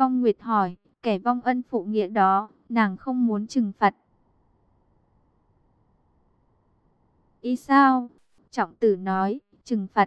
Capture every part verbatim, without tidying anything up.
Vong Nguyệt hỏi, kẻ vong ân phụ nghĩa đó, nàng không muốn trừng phạt y sao? Trọng Tử nói, trừng phạt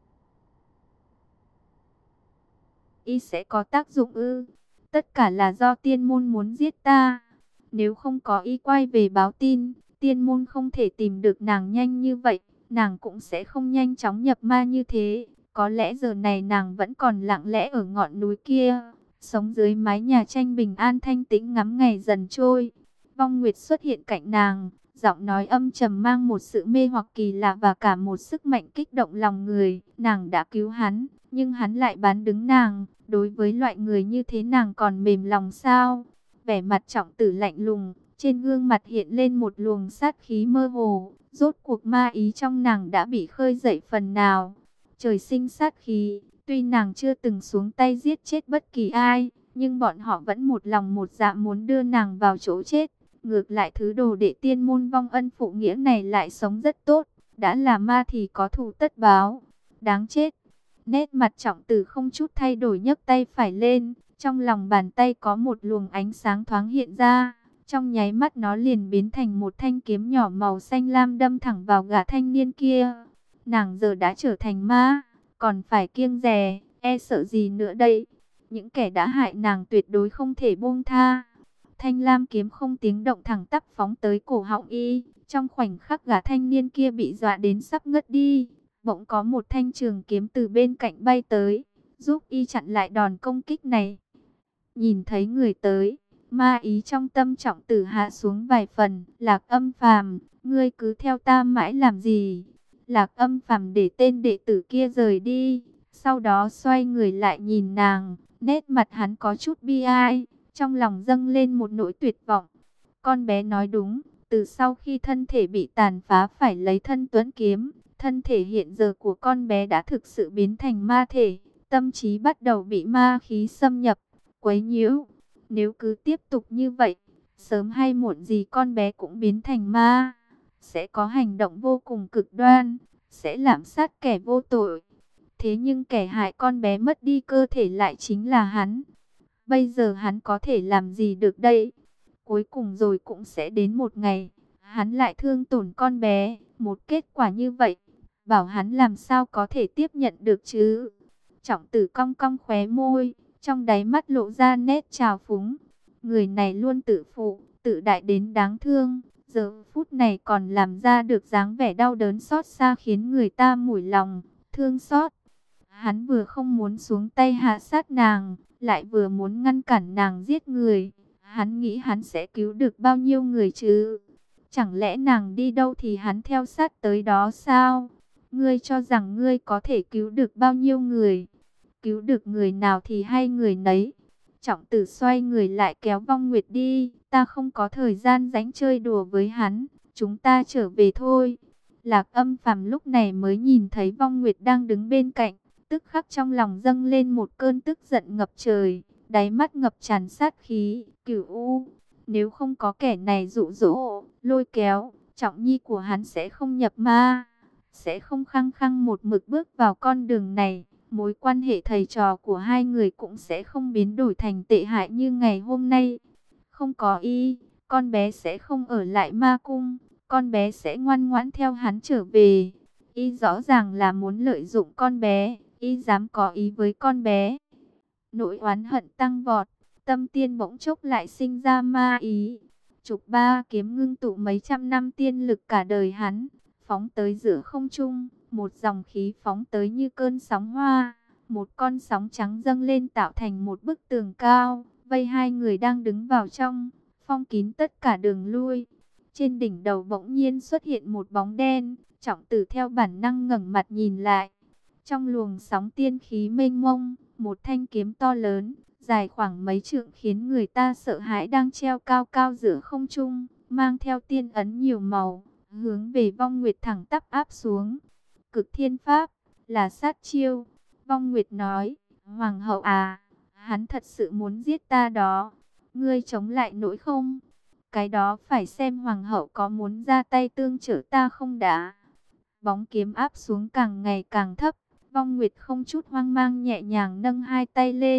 y sẽ có tác dụng ư? Tất cả là do tiên môn muốn giết ta. Nếu không có y quay về báo tin, tiên môn không thể tìm được nàng nhanh như vậy, nàng cũng sẽ không nhanh chóng nhập ma như thế. Có lẽ giờ này nàng vẫn còn lặng lẽ ở ngọn núi kia, sống dưới mái nhà tranh bình an thanh tĩnh ngắm ngày dần trôi. Vong Nguyệt xuất hiện cạnh nàng, giọng nói âm trầm mang một sự mê hoặc kỳ lạ và cả một sức mạnh kích động lòng người. Nàng đã cứu hắn, nhưng hắn lại bán đứng nàng. Đối với loại người như thế nàng còn mềm lòng sao? Vẻ mặt Trọng Tử lạnh lùng, trên gương mặt hiện lên một luồng sát khí mơ hồ. Rốt cuộc ma ý trong nàng đã bị khơi dậy phần nào. Trời sinh sát khí, tuy nàng chưa từng xuống tay giết chết bất kỳ ai, nhưng bọn họ vẫn một lòng một dạ muốn đưa nàng vào chỗ chết. Ngược lại thứ đồ đệ tiên môn vong ân phụ nghĩa này lại sống rất tốt, đã là ma thì có thù tất báo. Đáng chết. Nét mặt Trọng Tử không chút thay đổi, nhấc tay phải lên, trong lòng bàn tay có một luồng ánh sáng thoáng hiện ra, trong nháy mắt nó liền biến thành một thanh kiếm nhỏ màu xanh lam đâm thẳng vào gã thanh niên kia. Nàng giờ đã trở thành ma, còn phải kiêng dè, e sợ gì nữa đây? Những kẻ đã hại nàng tuyệt đối không thể buông tha. Thanh lam kiếm không tiếng động thẳng tắp phóng tới cổ họng y, trong khoảnh khắc gã thanh niên kia bị dọa đến sắp ngất đi. Bỗng có một thanh trường kiếm từ bên cạnh bay tới, giúp y chặn lại đòn công kích này. Nhìn thấy người tới, ma ý trong tâm Trọng Tử hạ xuống vài phần. Lạc Âm Phàm, ngươi cứ theo ta mãi làm gì? Lạc Âm Phàm để tên đệ tử kia rời đi, sau đó xoay người lại nhìn nàng, nét mặt hắn có chút bi ai, trong lòng dâng lên một nỗi tuyệt vọng. Con bé nói đúng, từ sau khi thân thể bị tàn phá phải lấy thân tuấn kiếm, thân thể hiện giờ của con bé đã thực sự biến thành ma thể, tâm trí bắt đầu bị ma khí xâm nhập, quấy nhiễu. Nếu cứ tiếp tục như vậy, sớm hay muộn gì con bé cũng biến thành ma, sẽ có hành động vô cùng cực đoan, sẽ lạm sát kẻ vô tội. Thế nhưng kẻ hại con bé mất đi cơ thể lại chính là hắn. Bây giờ hắn có thể làm gì được đây? Cuối cùng rồi cũng sẽ đến một ngày, hắn lại thương tổn con bé. Một kết quả như vậy, bảo hắn làm sao có thể tiếp nhận được chứ? Trọng Tử cong cong khóe môi, trong đáy mắt lộ ra nét trào phúng. Người này luôn tự phụ, tự đại đến đáng thương, giờ phút này còn làm ra được dáng vẻ đau đớn xót xa khiến người ta mủi lòng, thương xót. Hắn vừa không muốn xuống tay hạ sát nàng, lại vừa muốn ngăn cản nàng giết người. Hắn nghĩ hắn sẽ cứu được bao nhiêu người chứ? Chẳng lẽ nàng đi đâu thì hắn theo sát tới đó sao? Ngươi cho rằng ngươi có thể cứu được bao nhiêu người? Cứu được người nào thì hay người nấy. Trọng Tử xoay người lại kéo Vong Nguyệt đi. Ta không có thời gian rảnh chơi đùa với hắn. Chúng ta trở về thôi. Lạc Âm Phàm lúc này mới nhìn thấy Vong Nguyệt đang đứng bên cạnh. Tức khắc trong lòng dâng lên một cơn tức giận ngập trời. Đáy mắt ngập tràn sát khí. Cửu U, nếu không có kẻ này dụ dỗ, lôi kéo, Trọng Nhi của hắn sẽ không nhập ma, sẽ không khăng khăng một mực bước vào con đường này. Mối quan hệ thầy trò của hai người cũng sẽ không biến đổi thành tệ hại như ngày hôm nay. Không có y, con bé sẽ không ở lại ma cung, con bé sẽ ngoan ngoãn theo hắn trở về. Y rõ ràng là muốn lợi dụng con bé, y dám có ý với con bé. Nỗi oán hận tăng vọt, tâm tiên bỗng chốc lại sinh ra ma ý. Trục ba kiếm ngưng tụ mấy trăm năm tiên lực cả đời hắn, phóng tới giữa không trung, một dòng khí phóng tới như cơn sóng hoa. Một con sóng trắng dâng lên tạo thành một bức tường cao, vây hai người đang đứng vào trong, phong kín tất cả đường lui. Trên đỉnh đầu bỗng nhiên xuất hiện một bóng đen, Trọng Tử theo bản năng ngẩng mặt nhìn lại. Trong luồng sóng tiên khí mênh mông, một thanh kiếm to lớn, dài khoảng mấy trượng khiến người ta sợ hãi đang treo cao cao giữa không trung, mang theo tiên ấn nhiều màu, hướng về Vong Nguyệt thẳng tắp áp xuống. Cực Thiên Pháp, là sát chiêu. Vong Nguyệt nói, Hoàng hậu à, hắn thật sự muốn giết ta đó. Ngươi chống lại nổi không? Cái đó phải xem Hoàng hậu có muốn ra tay tương trợ ta không đã. Bóng kiếm áp xuống càng ngày càng thấp. Vong Nguyệt không chút hoang mang nhẹ nhàng nâng hai tay lên,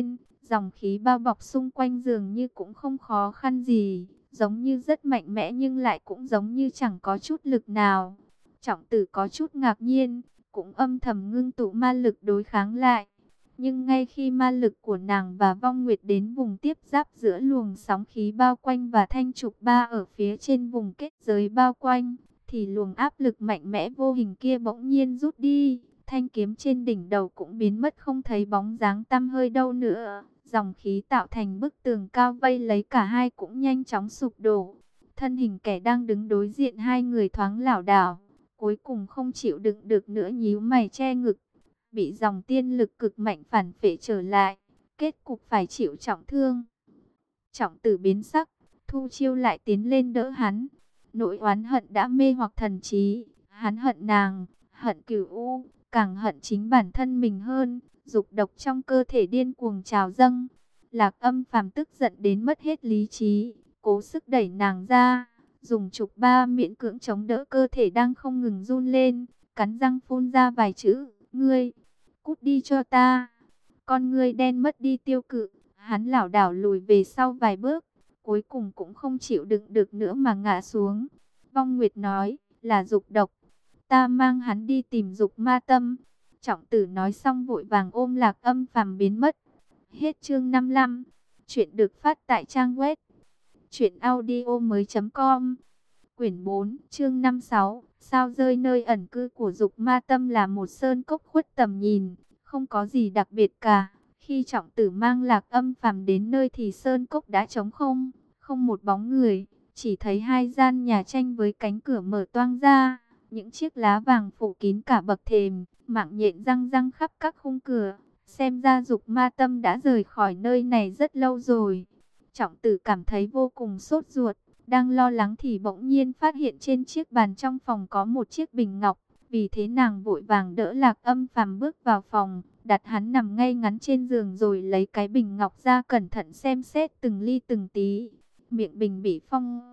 Dòng khí bao bọc xung quanh dường như cũng không khó khăn gì, giống như rất mạnh mẽ nhưng lại cũng giống như chẳng có chút lực nào. Trọng Tử có chút ngạc nhiên, cũng âm thầm ngưng tụ ma lực đối kháng lại. Nhưng ngay khi ma lực của nàng và Vong Nguyệt đến vùng tiếp giáp giữa luồng sóng khí bao quanh và thanh trục ba ở phía trên vùng kết giới bao quanh, thì luồng áp lực mạnh mẽ vô hình kia bỗng nhiên rút đi. Thanh kiếm trên đỉnh đầu cũng biến mất không thấy bóng dáng tăm hơi đâu nữa. Dòng khí tạo thành bức tường cao vây lấy cả hai cũng nhanh chóng sụp đổ. Thân hình kẻ đang đứng đối diện hai người thoáng lảo đảo, cuối cùng không chịu đựng được nữa nhíu mày che ngực, bị dòng tiên lực cực mạnh phản phệ trở lại, kết cục phải chịu trọng thương. Trọng Tử biến sắc, thu chiêu lại tiến lên đỡ hắn. Nỗi oán hận đã mê hoặc thần trí, hắn hận nàng, hận Cửu U, càng hận chính bản thân mình hơn. Dục độc trong cơ thể điên cuồng trào dâng. Lạc Âm Phàm tức giận đến mất hết lý trí, cố sức đẩy nàng ra, dùng trục ba miễn cưỡng chống đỡ cơ thể đang không ngừng run lên, cắn răng phun ra vài chữ: "Ngươi, cút đi cho ta." Con ngươi đen mất đi tiêu cự, hắn lảo đảo lùi về sau vài bước, cuối cùng cũng không chịu đựng được nữa mà ngã xuống. Vong Nguyệt nói, là dục độc, ta mang hắn đi tìm Dục Ma Tâm. Trọng Tử nói xong vội vàng ôm Lạc Âm Phàm biến mất. Hết chương năm mươi lăm. Chuyện được phát tại trang web truyện audio mới chấm com. Quyển bốn, chương năm mươi sáu. Sao rơi nơi ẩn cư của Dục Ma Tâm là một sơn cốc khuất tầm nhìn, không có gì đặc biệt cả. Khi Trọng Tử mang Lạc Âm Phàm đến nơi thì sơn cốc đã trống không, không một bóng người, chỉ thấy hai gian nhà tranh với cánh cửa mở toang ra, những chiếc lá vàng phủ kín cả bậc thềm, mạng nhện răng răng khắp các khung cửa. Xem ra Dục Ma Tâm đã rời khỏi nơi này rất lâu rồi. Trọng Tử cảm thấy vô cùng sốt ruột, đang lo lắng thì bỗng nhiên phát hiện trên chiếc bàn trong phòng có một chiếc bình ngọc. Vì thế nàng vội vàng đỡ Lạc Âm Phàm bước vào phòng, đặt hắn nằm ngay ngắn trên giường rồi lấy cái bình ngọc ra cẩn thận xem xét từng ly từng tí. Miệng bình bị phong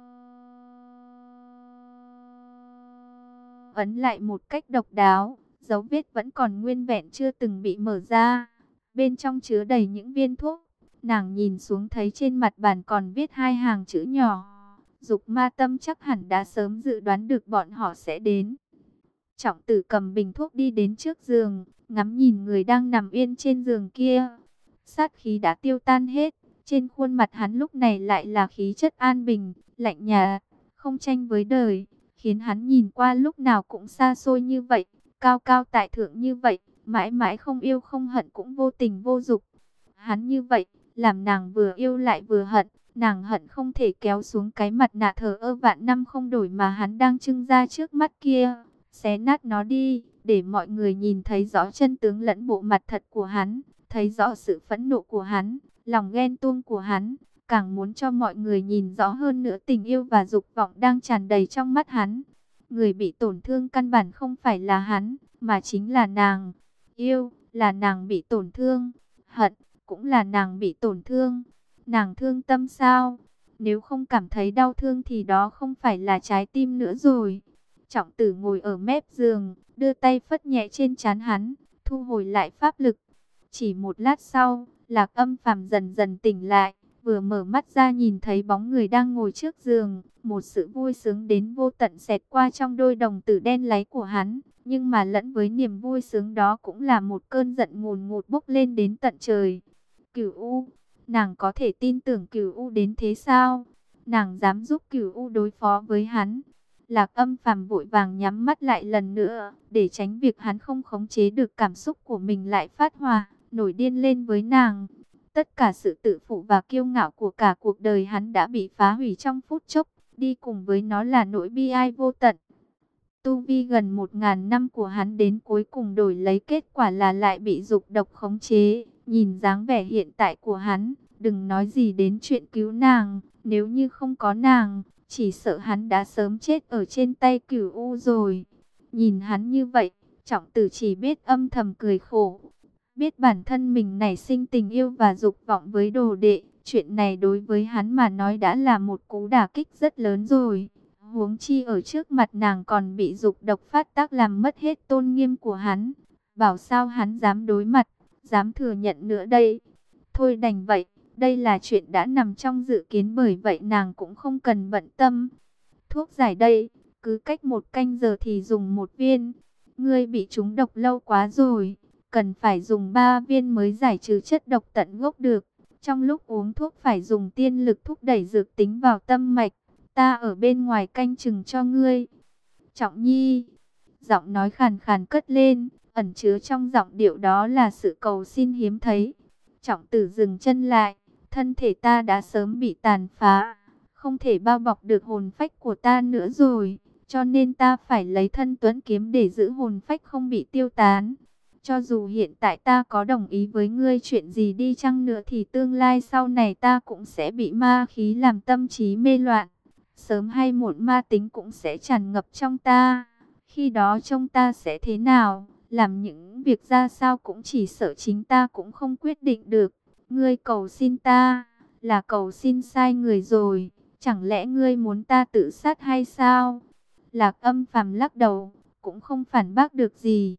ấn lại một cách độc đáo, dấu vết vẫn còn nguyên vẹn chưa từng bị mở ra. Bên trong chứa đầy những viên thuốc. Nàng nhìn xuống thấy trên mặt bàn còn viết hai hàng chữ nhỏ. Dục Ma Tâm chắc hẳn đã sớm dự đoán được bọn họ sẽ đến. Trọng Tử cầm bình thuốc đi đến trước giường, ngắm nhìn người đang nằm yên trên giường kia. Sát khí đã tiêu tan hết, trên khuôn mặt hắn lúc này lại là khí chất an bình, lạnh nhạt, không tranh với đời, khiến hắn nhìn qua lúc nào cũng xa xôi như vậy, cao cao tại thượng như vậy, mãi mãi không yêu không hận cũng vô tình vô dục. Hắn như vậy, làm nàng vừa yêu lại vừa hận, nàng hận không thể kéo xuống cái mặt nạ thờ ơ vạn năm không đổi mà hắn đang trưng ra trước mắt kia, xé nát nó đi, để mọi người nhìn thấy rõ chân tướng lẫn bộ mặt thật của hắn, thấy rõ sự phẫn nộ của hắn, lòng ghen tuông của hắn, càng muốn cho mọi người nhìn rõ hơn nữa tình yêu và dục vọng đang tràn đầy trong mắt hắn. Người bị tổn thương căn bản không phải là hắn, mà chính là nàng. Yêu, là nàng bị tổn thương, hận, cũng là nàng bị tổn thương. Nàng thương tâm sao? Nếu không cảm thấy đau thương thì đó không phải là trái tim nữa rồi. Trọng Tử ngồi ở mép giường, đưa tay phất nhẹ trên trán hắn, thu hồi lại pháp lực. Chỉ một lát sau, Lạc Âm Phàm dần dần tỉnh lại, vừa mở mắt ra nhìn thấy bóng người đang ngồi trước giường. Một sự vui sướng đến vô tận xẹt qua trong đôi đồng tử đen láy của hắn. Nhưng mà lẫn với niềm vui sướng đó cũng là một cơn giận ngùn ngụt bốc lên đến tận trời. Cửu U, nàng có thể tin tưởng Cửu U đến thế sao? Nàng dám giúp Cửu U đối phó với hắn. Lạc Âm Phàm vội vàng nhắm mắt lại lần nữa, để tránh việc hắn không khống chế được cảm xúc của mình lại phát hỏa, nổi điên lên với nàng. Tất cả sự tự phụ và kiêu ngạo của cả cuộc đời hắn đã bị phá hủy trong phút chốc, đi cùng với nó là nỗi bi ai vô tận. Tu vi gần một ngàn năm của hắn đến cuối cùng đổi lấy kết quả là lại bị dục độc khống chế. Nhìn dáng vẻ hiện tại của hắn, đừng nói gì đến chuyện cứu nàng, nếu như không có nàng, chỉ sợ hắn đã sớm chết ở trên tay Cửu U rồi. Nhìn hắn như vậy, Trọng Tử chỉ biết âm thầm cười khổ. Biết bản thân mình nảy sinh tình yêu và dục vọng với đồ đệ, chuyện này đối với hắn mà nói đã là một cú đả kích rất lớn rồi. Huống chi ở trước mặt nàng còn bị dục độc phát tác làm mất hết tôn nghiêm của hắn. Bảo sao hắn dám đối mặt, dám thừa nhận nữa đây. Thôi đành vậy, đây là chuyện đã nằm trong dự kiến, bởi vậy nàng cũng không cần bận tâm. Thuốc giải đây, cứ cách một canh giờ thì dùng một viên. Ngươi bị trúng độc lâu quá rồi, cần phải dùng ba viên mới giải trừ chất độc tận gốc được. Trong lúc uống thuốc phải dùng tiên lực thúc đẩy dược tính vào tâm mạch. Ta ở bên ngoài canh chừng cho ngươi. Trọng Nhi, giọng nói khàn khàn cất lên, ẩn chứa trong giọng điệu đó là sự cầu xin hiếm thấy. Trọng Tử dừng chân lại, thân thể ta đã sớm bị tàn phá, không thể bao bọc được hồn phách của ta nữa rồi, cho nên ta phải lấy thân tuấn kiếm để giữ hồn phách không bị tiêu tán. Cho dù hiện tại ta có đồng ý với ngươi chuyện gì đi chăng nữa thì tương lai sau này ta cũng sẽ bị ma khí làm tâm trí mê loạn. Sớm hay muộn ma tính cũng sẽ tràn ngập trong ta. Khi đó trông ta sẽ thế nào, làm những việc ra sao cũng chỉ sợ chính ta cũng không quyết định được. Ngươi cầu xin ta, là cầu xin sai người rồi. Chẳng lẽ ngươi muốn ta tự sát hay sao? Lạc Âm Phàm lắc đầu, cũng không phản bác được gì.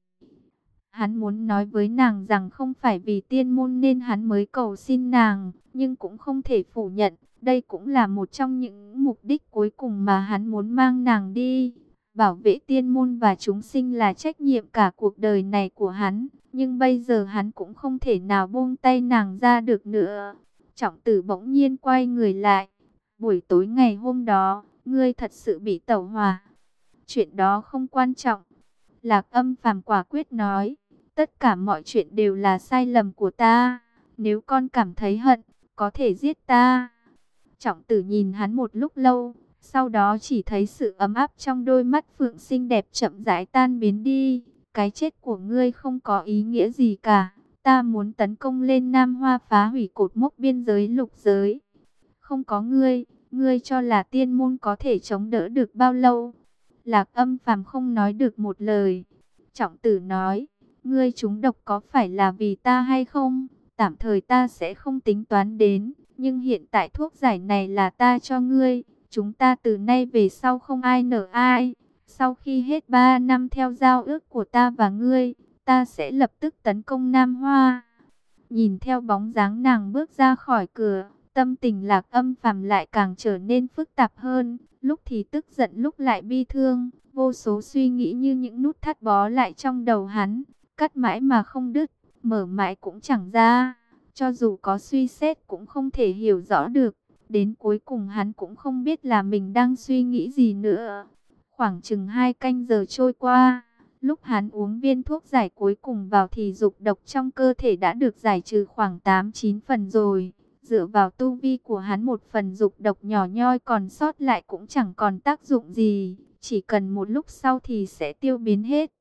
Hắn muốn nói với nàng rằng không phải vì tiên môn nên hắn mới cầu xin nàng, nhưng cũng không thể phủ nhận, đây cũng là một trong những mục đích cuối cùng mà hắn muốn mang nàng đi. Bảo vệ tiên môn và chúng sinh là trách nhiệm cả cuộc đời này của hắn, nhưng bây giờ hắn cũng không thể nào buông tay nàng ra được nữa. Trọng Tử bỗng nhiên quay người lại. Buổi tối ngày hôm đó, ngươi thật sự bị tẩu hỏa. Chuyện đó không quan trọng. Lạc Âm Phàm quả quyết nói. Tất cả mọi chuyện đều là sai lầm của ta. Nếu con cảm thấy hận, có thể giết ta. Trọng Tử nhìn hắn một lúc lâu, sau đó chỉ thấy sự ấm áp trong đôi mắt phượng xinh đẹp chậm rãi tan biến đi. Cái chết của ngươi không có ý nghĩa gì cả. Ta muốn tấn công lên Nam Hoa, phá hủy cột mốc biên giới lục giới. Không có ngươi, ngươi cho là tiên môn có thể chống đỡ được bao lâu? Lạc Âm Phàm không nói được một lời. Trọng Tử nói, ngươi trúng độc có phải là vì ta hay không? Tạm thời ta sẽ không tính toán đến, nhưng hiện tại thuốc giải này là ta cho ngươi. Chúng ta từ nay về sau không ai nợ ai. Sau khi hết ba năm theo giao ước của ta và ngươi, ta sẽ lập tức tấn công Nam Hoa. Nhìn theo bóng dáng nàng bước ra khỏi cửa, tâm tình Lạc Âm Phàm lại càng trở nên phức tạp hơn, lúc thì tức giận lúc lại bi thương, vô số suy nghĩ như những nút thắt bó lại trong đầu hắn, cắt mãi mà không đứt, mở mãi cũng chẳng ra, cho dù có suy xét cũng không thể hiểu rõ được, đến cuối cùng hắn cũng không biết là mình đang suy nghĩ gì nữa. Khoảng chừng hai canh giờ trôi qua, lúc hắn uống viên thuốc giải cuối cùng vào thì dục độc trong cơ thể đã được giải trừ khoảng tám chín phần rồi. Dựa vào tu vi của hắn, một phần dục độc nhỏ nhoi còn sót lại cũng chẳng còn tác dụng gì, chỉ cần một lúc sau thì sẽ tiêu biến hết.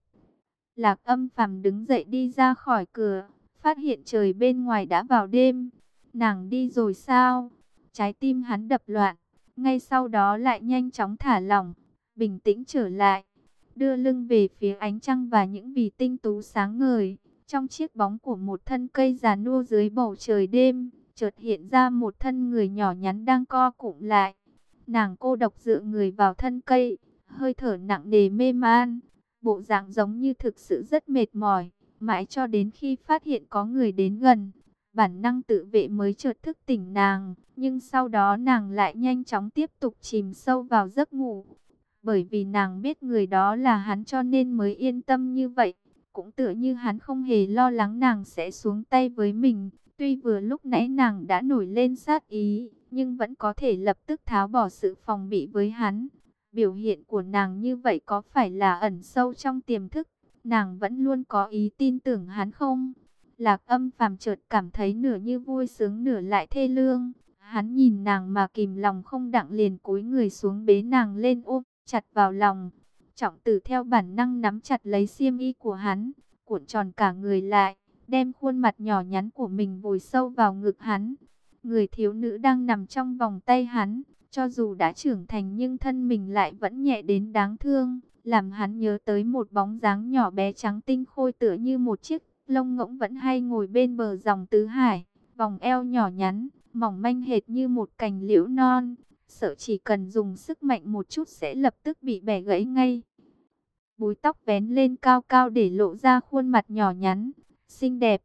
Lạc Âm Phàm đứng dậy đi ra khỏi cửa, phát hiện trời bên ngoài đã vào đêm. Nàng đi rồi sao? Trái tim hắn đập loạn, ngay sau đó lại nhanh chóng thả lỏng, bình tĩnh trở lại, đưa lưng về phía ánh trăng và những vì tinh tú sáng ngời. Trong chiếc bóng của một thân cây già nua dưới bầu trời đêm, chợt hiện ra một thân người nhỏ nhắn đang co cụm lại. Nàng cô độc dựa người vào thân cây, hơi thở nặng nề mê man, bộ dạng giống như thực sự rất mệt mỏi. Mãi cho đến khi phát hiện có người đến gần, bản năng tự vệ mới chợt thức tỉnh nàng. Nhưng sau đó nàng lại nhanh chóng tiếp tục chìm sâu vào giấc ngủ. Bởi vì nàng biết người đó là hắn cho nên mới yên tâm như vậy. Cũng tựa như hắn không hề lo lắng nàng sẽ xuống tay với mình. Tuy vừa lúc nãy nàng đã nổi lên sát ý, nhưng vẫn có thể lập tức tháo bỏ sự phòng bị với hắn. Biểu hiện của nàng như vậy có phải là ẩn sâu trong tiềm thức? Nàng vẫn luôn có ý tin tưởng hắn không? Lạc Âm Phàm chợt cảm thấy nửa như vui sướng nửa lại thê lương. Hắn nhìn nàng mà kìm lòng không đặng, liền cúi người xuống bế nàng lên ôm chặt vào lòng. Trọng Tử theo bản năng nắm chặt lấy xiêm y của hắn, cuộn tròn cả người lại, đem khuôn mặt nhỏ nhắn của mình vùi sâu vào ngực hắn. Người thiếu nữ đang nằm trong vòng tay hắn, cho dù đã trưởng thành nhưng thân mình lại vẫn nhẹ đến đáng thương, làm hắn nhớ tới một bóng dáng nhỏ bé trắng tinh khôi tựa như một chiếc lông ngỗng vẫn hay ngồi bên bờ dòng tứ hải, vòng eo nhỏ nhắn, mỏng manh hệt như một cành liễu non, sợ chỉ cần dùng sức mạnh một chút sẽ lập tức bị bẻ gãy ngay. Búi tóc vén lên cao cao để lộ ra khuôn mặt nhỏ nhắn, xinh đẹp,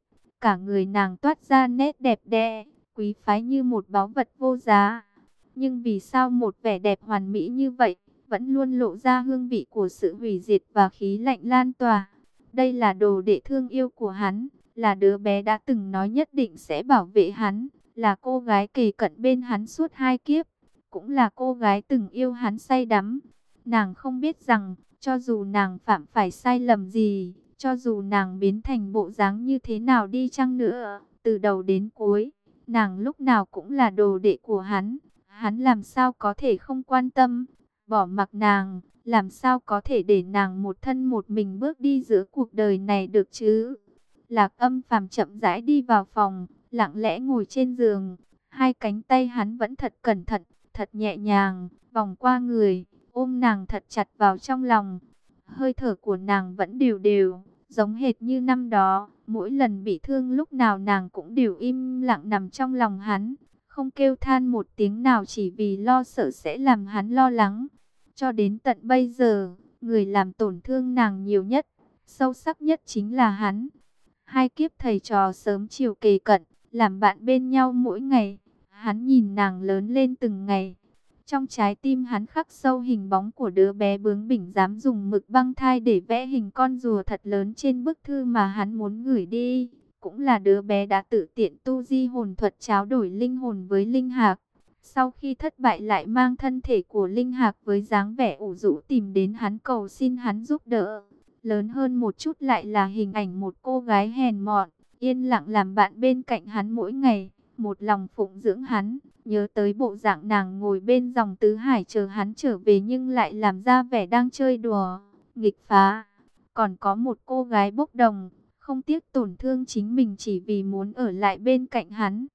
cả người nàng toát ra nét đẹp đẽ, quý phái như một báu vật vô giá. Nhưng vì sao một vẻ đẹp hoàn mỹ như vậy, vẫn luôn lộ ra hương vị của sự hủy diệt và khí lạnh lan tỏa. Đây là đồ đệ thương yêu của hắn, là đứa bé đã từng nói nhất định sẽ bảo vệ hắn, là cô gái kề cận bên hắn suốt hai kiếp, cũng là cô gái từng yêu hắn say đắm. Nàng không biết rằng, cho dù nàng phạm phải sai lầm gì, cho dù nàng biến thành bộ dáng như thế nào đi chăng nữa, từ đầu đến cuối, nàng lúc nào cũng là đồ đệ của hắn. Hắn làm sao có thể không quan tâm, bỏ mặc nàng, làm sao có thể để nàng một thân một mình bước đi giữa cuộc đời này được chứ? Lạc Âm Phàm chậm rãi đi vào phòng, lặng lẽ ngồi trên giường, hai cánh tay hắn vẫn thật cẩn thận, thật nhẹ nhàng, vòng qua người, ôm nàng thật chặt vào trong lòng. Hơi thở của nàng vẫn đều đều, giống hệt như năm đó, mỗi lần bị thương lúc nào nàng cũng đều im lặng nằm trong lòng hắn, không kêu than một tiếng nào chỉ vì lo sợ sẽ làm hắn lo lắng. Cho đến tận bây giờ, người làm tổn thương nàng nhiều nhất, sâu sắc nhất chính là hắn. Hai kiếp thầy trò sớm chiều kề cận, làm bạn bên nhau mỗi ngày. Hắn nhìn nàng lớn lên từng ngày. Trong trái tim hắn khắc sâu hình bóng của đứa bé bướng bỉnh dám dùng mực băng thai để vẽ hình con rùa thật lớn trên bức thư mà hắn muốn gửi đi. Cũng là đứa bé đã tự tiện tu di hồn thuật tráo đổi linh hồn với linh hạc. Sau khi thất bại lại mang thân thể của linh hạc với dáng vẻ ủ rũ tìm đến hắn cầu xin hắn giúp đỡ. Lớn hơn một chút lại là hình ảnh một cô gái hèn mọn, yên lặng làm bạn bên cạnh hắn mỗi ngày, một lòng phụng dưỡng hắn. Nhớ tới bộ dạng nàng ngồi bên dòng tứ hải chờ hắn trở về nhưng lại làm ra vẻ đang chơi đùa, nghịch phá. Còn có một cô gái bốc đồng, không tiếc tổn thương chính mình chỉ vì muốn ở lại bên cạnh hắn.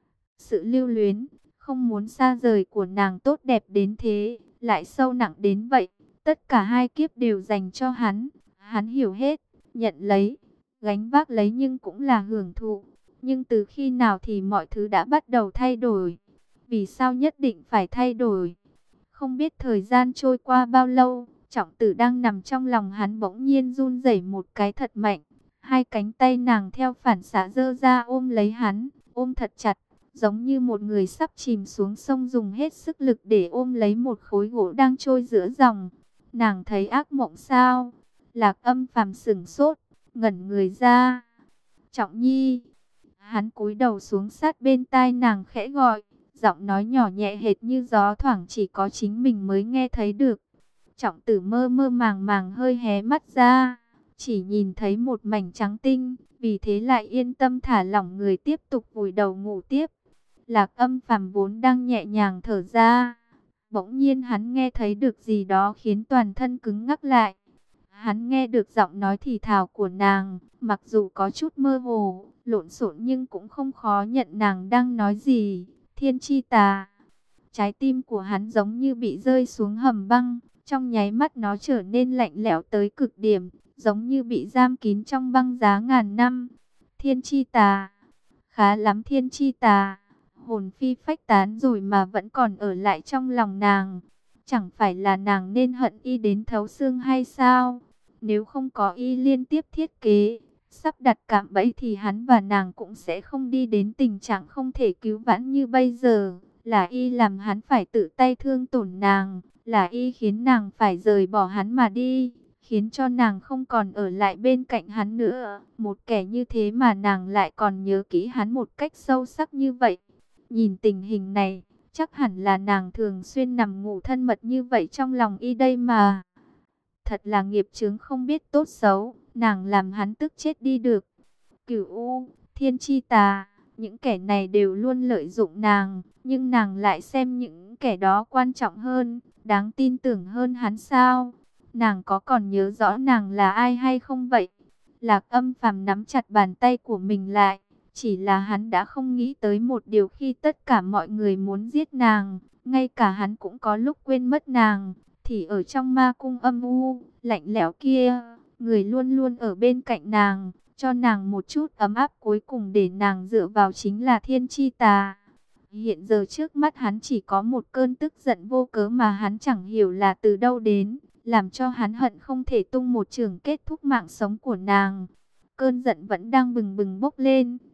Sự lưu luyến, không muốn xa rời của nàng tốt đẹp đến thế, lại sâu nặng đến vậy. Tất cả hai kiếp đều dành cho hắn. Hắn hiểu hết, nhận lấy, gánh vác lấy nhưng cũng là hưởng thụ. Nhưng từ khi nào thì mọi thứ đã bắt đầu thay đổi? Vì sao nhất định phải thay đổi? Không biết thời gian trôi qua bao lâu, Trọng Tử đang nằm trong lòng hắn bỗng nhiên run rẩy một cái thật mạnh. Hai cánh tay nàng theo phản xạ giơ ra ôm lấy hắn, ôm thật chặt, giống như một người sắp chìm xuống sông dùng hết sức lực để ôm lấy một khối gỗ đang trôi giữa dòng. Nàng thấy ác mộng sao? Lạc Âm Phàm sững sốt, ngẩn người ra. Trọng Nhi. Hắn cúi đầu xuống sát bên tai nàng khẽ gọi, giọng nói nhỏ nhẹ hệt như gió thoảng chỉ có chính mình mới nghe thấy được. Trọng Tử mơ mơ màng màng hơi hé mắt ra, chỉ nhìn thấy một mảnh trắng tinh, vì thế lại yên tâm thả lỏng người tiếp tục vùi đầu ngủ tiếp. Lạc Âm Phàm vốn đang nhẹ nhàng thở ra, bỗng nhiên hắn nghe thấy được gì đó khiến toàn thân cứng ngắc lại. Hắn nghe được giọng nói thì thào của nàng, mặc dù có chút mơ hồ, lộn xộn nhưng cũng không khó nhận nàng đang nói gì. Thiên Chi Tà. Trái tim của hắn giống như bị rơi xuống hầm băng, trong nháy mắt nó trở nên lạnh lẽo tới cực điểm, giống như bị giam kín trong băng giá ngàn năm. Thiên Chi Tà. Khá lắm Thiên Chi Tà. Hồn phi phách tán rồi mà vẫn còn ở lại trong lòng nàng. Chẳng phải là nàng nên hận y đến thấu xương hay sao? Nếu không có y liên tiếp thiết kế, sắp đặt cạm bẫy thì hắn và nàng cũng sẽ không đi đến tình trạng không thể cứu vãn như bây giờ. Là y làm hắn phải tự tay thương tổn nàng, là y khiến nàng phải rời bỏ hắn mà đi, khiến cho nàng không còn ở lại bên cạnh hắn nữa. Một kẻ như thế mà nàng lại còn nhớ kỹ hắn một cách sâu sắc như vậy. Nhìn tình hình này, chắc hẳn là nàng thường xuyên nằm ngủ thân mật như vậy trong lòng y đây mà. Thật là nghiệp chướng không biết tốt xấu, nàng làm hắn tức chết đi được. Cửu U, Thiên Chi Tà, những kẻ này đều luôn lợi dụng nàng, nhưng nàng lại xem những kẻ đó quan trọng hơn, đáng tin tưởng hơn hắn sao? Nàng có còn nhớ rõ nàng là ai hay không vậy? Lạc Âm Phàm nắm chặt bàn tay của mình lại, chỉ là hắn đã không nghĩ tới một điều khi tất cả mọi người muốn giết nàng, ngay cả hắn cũng có lúc quên mất nàng. Thì ở trong ma cung âm u, lạnh lẽo kia, người luôn luôn ở bên cạnh nàng, cho nàng một chút ấm áp cuối cùng để nàng dựa vào chính là Thiên Chi Tà. Hiện giờ trước mắt hắn chỉ có một cơn tức giận vô cớ mà hắn chẳng hiểu là từ đâu đến, làm cho hắn hận không thể tung một chưởng kết thúc mạng sống của nàng. Cơn giận vẫn đang bừng bừng bốc lên,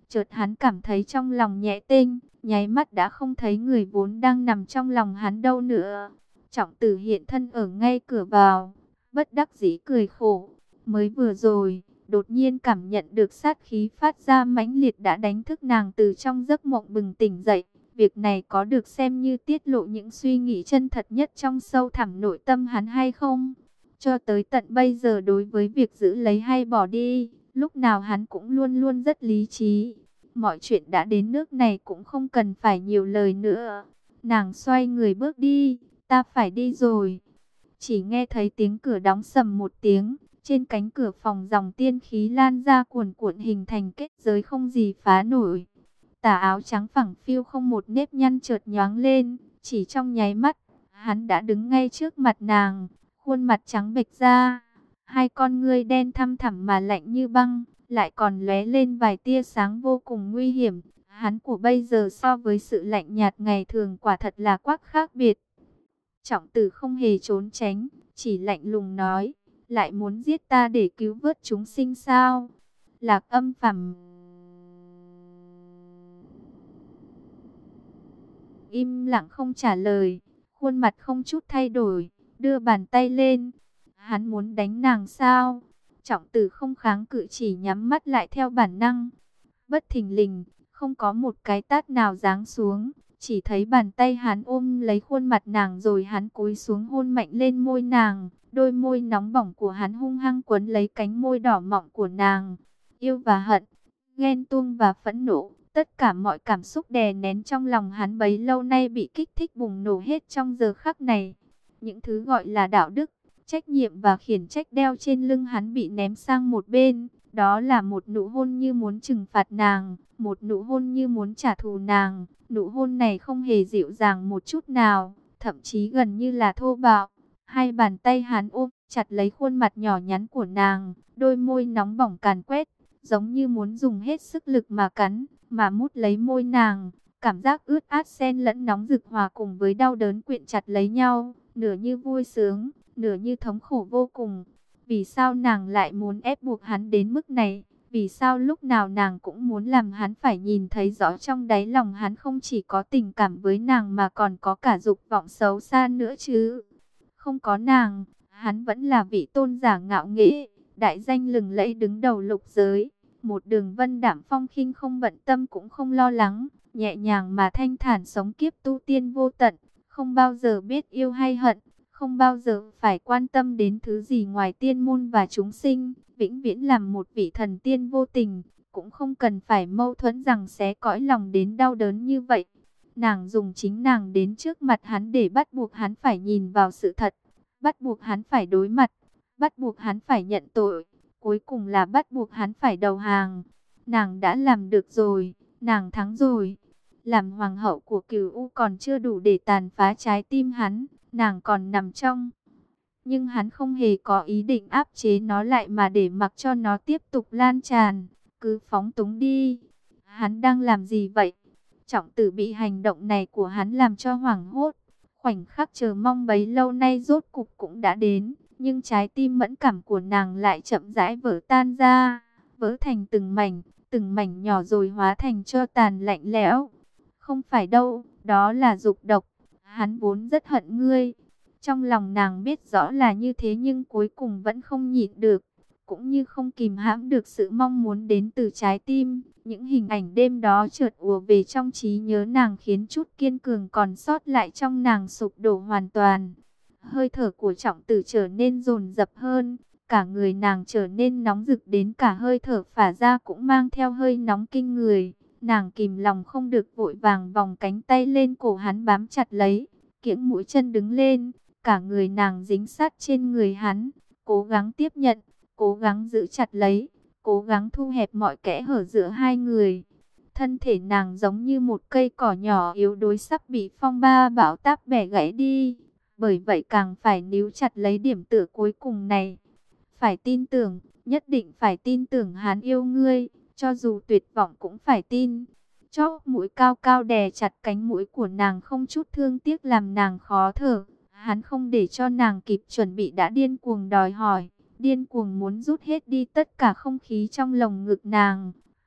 Chợt hắn cảm thấy trong lòng nhẹ tênh, nháy mắt đã không thấy người vốn đang nằm trong lòng hắn đâu nữa. Trọng Tử hiện thân ở ngay cửa vào, bất đắc dĩ cười khổ. Mới vừa rồi, đột nhiên cảm nhận được sát khí phát ra mãnh liệt đã đánh thức nàng từ trong giấc mộng bừng tỉnh dậy. Việc này có được xem như tiết lộ những suy nghĩ chân thật nhất trong sâu thẳm nội tâm hắn hay không? Cho tới tận bây giờ đối với việc giữ lấy hay bỏ đi, lúc nào hắn cũng luôn luôn rất lý trí. Mọi chuyện đã đến nước này cũng không cần phải nhiều lời nữa. Nàng xoay người bước đi, ta phải đi rồi. Chỉ nghe thấy tiếng cửa đóng sầm một tiếng, trên cánh cửa phòng dòng tiên khí lan ra cuồn cuộn hình thành kết giới không gì phá nổi. Tà áo trắng phẳng phiu không một nếp nhăn chợt nhoáng lên, chỉ trong nháy mắt, hắn đã đứng ngay trước mặt nàng, khuôn mặt trắng bệch ra, hai con ngươi đen thăm thẳm mà lạnh như băng, lại còn lóe lên vài tia sáng vô cùng nguy hiểm. Hắn của bây giờ so với sự lạnh nhạt ngày thường quả thật là quắc khác biệt. Trọng Tử không hề trốn tránh, chỉ lạnh lùng nói, lại muốn giết ta để cứu vớt chúng sinh sao? Lạc Âm Phàm im lặng không trả lời, khuôn mặt không chút thay đổi, đưa bàn tay lên. Hắn muốn đánh nàng sao? Trọng Tử không kháng cự, chỉ nhắm mắt lại theo bản năng. Bất thình lình, không có một cái tát nào giáng xuống, chỉ thấy bàn tay hắn ôm lấy khuôn mặt nàng rồi hắn cúi xuống hôn mạnh lên môi nàng. Đôi môi nóng bỏng của hắn hung hăng quấn lấy cánh môi đỏ mọng của nàng. Yêu và hận, ghen tuông và phẫn nộ, tất cả mọi cảm xúc đè nén trong lòng hắn bấy lâu nay bị kích thích bùng nổ hết trong giờ khắc này. Những thứ gọi là đạo đức, trách nhiệm và khiển trách đeo trên lưng hắn bị ném sang một bên. Đó là một nụ hôn như muốn trừng phạt nàng, một nụ hôn như muốn trả thù nàng. Nụ hôn này không hề dịu dàng một chút nào, thậm chí gần như là thô bạo. Hai bàn tay hắn ôm chặt lấy khuôn mặt nhỏ nhắn của nàng, đôi môi nóng bỏng càn quét, giống như muốn dùng hết sức lực mà cắn, mà mút lấy môi nàng. Cảm giác ướt át xen lẫn nóng rực hòa cùng với đau đớn quyện chặt lấy nhau, nửa như vui sướng, nửa như thống khổ vô cùng. Vì sao nàng lại muốn ép buộc hắn đến mức này? Vì sao lúc nào nàng cũng muốn làm hắn phải nhìn thấy rõ trong đáy lòng hắn không chỉ có tình cảm với nàng mà còn có cả dục vọng xấu xa nữa chứ? Không có nàng, hắn vẫn là vị tôn giả ngạo nghễ, đại danh lừng lẫy đứng đầu lục giới. Một đường vân đạm phong khinh, không bận tâm cũng không lo lắng, nhẹ nhàng mà thanh thản sống kiếp tu tiên vô tận, không bao giờ biết yêu hay hận, không bao giờ phải quan tâm đến thứ gì ngoài tiên môn và chúng sinh, vĩnh viễn làm một vị thần tiên vô tình, cũng không cần phải mâu thuẫn rằng xé cõi lòng đến đau đớn như vậy. Nàng dùng chính nàng đến trước mặt hắn để bắt buộc hắn phải nhìn vào sự thật, bắt buộc hắn phải đối mặt, bắt buộc hắn phải nhận tội, cuối cùng là bắt buộc hắn phải đầu hàng. Nàng đã làm được rồi, nàng thắng rồi. Làm hoàng hậu của Cửu U còn chưa đủ để tàn phá trái tim hắn, nàng còn nằm trong. Nhưng hắn không hề có ý định áp chế nó lại mà để mặc cho nó tiếp tục lan tràn, cứ phóng túng đi. Hắn đang làm gì vậy? Trọng Tử bị hành động này của hắn làm cho hoảng hốt. Khoảnh khắc chờ mong bấy lâu nay rốt cục cũng đã đến, nhưng trái tim mẫn cảm của nàng lại chậm rãi vỡ tan ra, vỡ thành từng mảnh, từng mảnh nhỏ rồi hóa thành tro tàn lạnh lẽo. Không phải đâu, đó là dục độc. Hắn vốn rất hận ngươi. Trong lòng nàng biết rõ là như thế nhưng cuối cùng vẫn không nhịn được, cũng như không kìm hãm được sự mong muốn đến từ trái tim. Những hình ảnh đêm đó chợt ùa về trong trí nhớ nàng khiến chút kiên cường còn sót lại trong nàng sụp đổ hoàn toàn. Hơi thở của Trọng Tử trở nên dồn dập hơn, cả người nàng trở nên nóng rực đến cả hơi thở phả ra cũng mang theo hơi nóng kinh người. Nàng kìm lòng không được vội vàng vòng cánh tay lên cổ hắn bám chặt lấy, kiễng mũi chân đứng lên, cả người nàng dính sát trên người hắn, cố gắng tiếp nhận, cố gắng giữ chặt lấy, cố gắng thu hẹp mọi kẽ hở giữa hai người. Thân thể nàng giống như một cây cỏ nhỏ yếu đuối sắp bị phong ba bão táp bẻ gãy đi, bởi vậy càng phải níu chặt lấy điểm tựa cuối cùng này. Phải tin tưởng, nhất định phải tin tưởng hắn yêu ngươi, cho dù tuyệt vọng cũng phải tin. Chóp mũi cao cao đè chặt cánh mũi của nàng không chút thương tiếc làm nàng khó thở. Hắn không để cho nàng kịp chuẩn bị đã điên cuồng đòi hỏi, điên cuồng muốn rút hết đi tất cả không khí trong lồng ngực nàng.